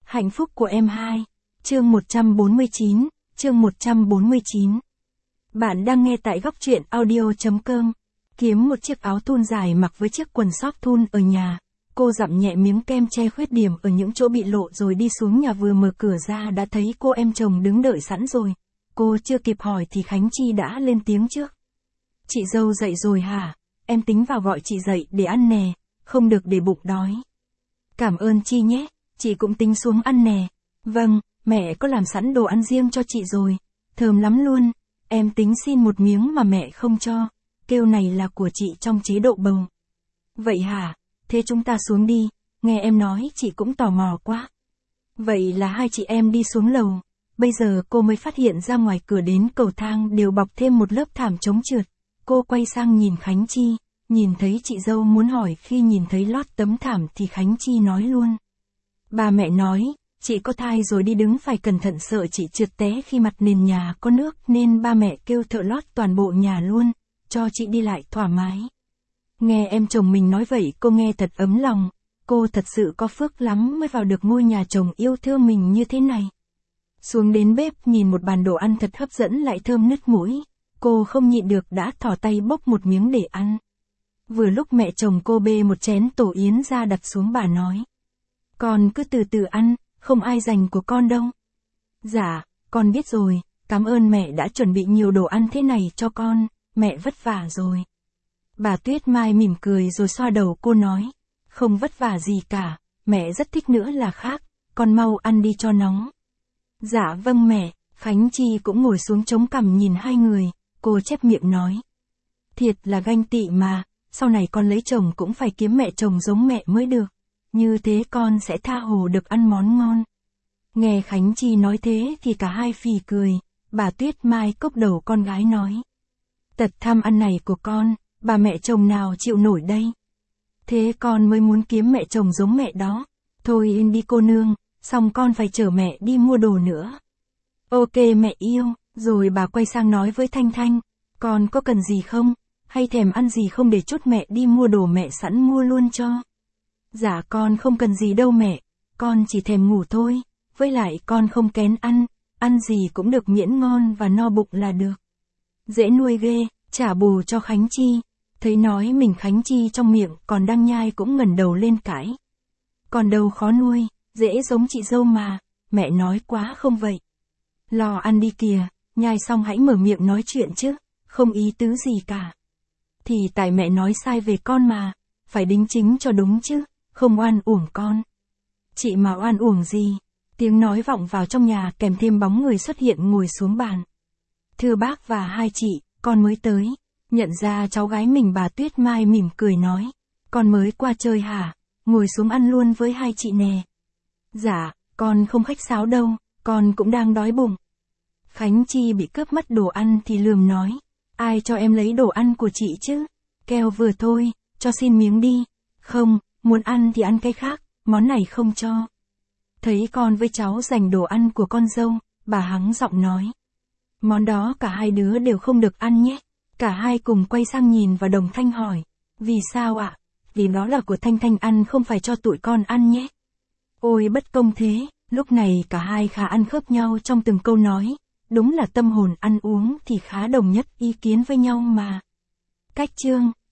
Hạnh phúc của em 2. Chương 149, chương 149. Bạn đang nghe tại góc truyện audio.com. Kiếm một chiếc áo thun dài mặc với chiếc quần sóc thun ở nhà. Cô dặm nhẹ miếng kem che khuyết điểm ở những chỗ bị lộ rồi đi xuống nhà, vừa mở cửa ra đã thấy cô em chồng đứng đợi sẵn rồi. Cô chưa kịp hỏi thì Khánh Chi đã lên tiếng trước. Chị dâu dậy rồi hả? Em tính vào gọi chị dậy để ăn nè, không được để bụng đói. Cảm ơn Chi nhé, chị cũng tính xuống ăn nè. Vâng, mẹ có làm sẵn đồ ăn riêng cho chị rồi, thơm lắm luôn. Em tính xin một miếng mà mẹ không cho, kêu này là của chị trong chế độ bầu. Vậy hả? Thế chúng ta xuống đi, nghe em nói chị cũng tò mò quá. Vậy là hai chị em đi xuống lầu. Bây giờ cô mới phát hiện ra ngoài cửa đến cầu thang đều bọc thêm một lớp thảm chống trượt. Cô quay sang nhìn Khánh Chi, nhìn thấy chị dâu muốn hỏi, khi nhìn thấy lót tấm thảm thì Khánh Chi nói luôn. Bà mẹ nói, chị có thai rồi đi đứng phải cẩn thận, sợ chị trượt té khi mặt nền nhà có nước, nên ba mẹ kêu thợ lót toàn bộ nhà luôn, cho chị đi lại thoải mái. Nghe em chồng mình nói vậy cô nghe thật ấm lòng, cô thật sự có phước lắm mới vào được ngôi nhà chồng yêu thương mình như thế này. Xuống đến bếp nhìn một bàn đồ ăn thật hấp dẫn lại thơm nứt mũi, cô không nhịn được đã thò tay bốc một miếng để ăn. Vừa lúc mẹ chồng cô bê một chén tổ yến ra đặt xuống, bà nói. Con cứ từ từ ăn, không ai giành của con đâu. Dạ, con biết rồi, cảm ơn mẹ đã chuẩn bị nhiều đồ ăn thế này cho con, mẹ vất vả rồi. Bà Tuyết Mai mỉm cười rồi xoa đầu cô nói. Không vất vả gì cả, mẹ rất thích nữa là khác, con mau ăn đi cho nóng. Dạ vâng mẹ. Khánh Chi cũng ngồi xuống chống cằm nhìn hai người, cô chép miệng nói. Thiệt là ganh tị mà, sau này con lấy chồng cũng phải kiếm mẹ chồng giống mẹ mới được, như thế con sẽ tha hồ được ăn món ngon. Nghe Khánh Chi nói thế thì cả hai phì cười, bà Tuyết Mai cốc đầu con gái nói. Tật tham ăn này của con, bà mẹ chồng nào chịu nổi đây. Thế con mới muốn kiếm mẹ chồng giống mẹ đó. Thôi yên đi cô nương, xong con phải chở mẹ đi mua đồ nữa. Ok mẹ yêu, rồi bà quay sang nói với Thanh Thanh, con có cần gì không, hay thèm ăn gì không để chút mẹ đi mua đồ, mẹ sẵn mua luôn cho. Dạ con không cần gì đâu mẹ, con chỉ thèm ngủ thôi, với lại con không kén ăn gì cũng được miễn ngon và no bụng là được. Dễ nuôi ghê, trả bù cho Khánh Chi, thấy nói mình Khánh Chi trong miệng còn đang nhai cũng ngẩng đầu lên cãi. Còn đâu khó nuôi, dễ giống chị dâu mà, mẹ nói quá không vậy. Lo ăn đi kìa, nhai xong hãy mở miệng nói chuyện chứ, không ý tứ gì cả. Thì tại mẹ nói sai về con mà, phải đính chính cho đúng chứ, không oan uổng con. Chị mà oan uổng gì? Tiếng nói vọng vào trong nhà kèm thêm bóng người xuất hiện ngồi xuống bàn. Thưa bác và hai chị, con mới tới. Nhận ra cháu gái mình, bà Tuyết Mai mỉm cười nói. Con mới qua chơi hả? Ngồi xuống ăn luôn với hai chị nè. Dạ, con không khách sáo đâu, con cũng đang đói bụng. Khánh Chi bị cướp mất đồ ăn thì lườm nói. Ai cho em lấy đồ ăn của chị chứ? Keo vừa thôi, cho xin miếng đi. Không, muốn ăn thì ăn cái khác, món này không cho. Thấy con với cháu giành đồ ăn của con dâu, bà hắng giọng nói. Món đó cả hai đứa đều không được ăn nhé. Cả hai cùng quay sang nhìn và đồng thanh hỏi. Vì sao ạ? Vì đó là của Thanh Thanh ăn, không phải cho tụi con ăn nhé. Ôi bất công thế, lúc này cả hai khá ăn khớp nhau trong từng câu nói. Đúng là tâm hồn ăn uống thì khá đồng nhất ý kiến với nhau mà. Cách chương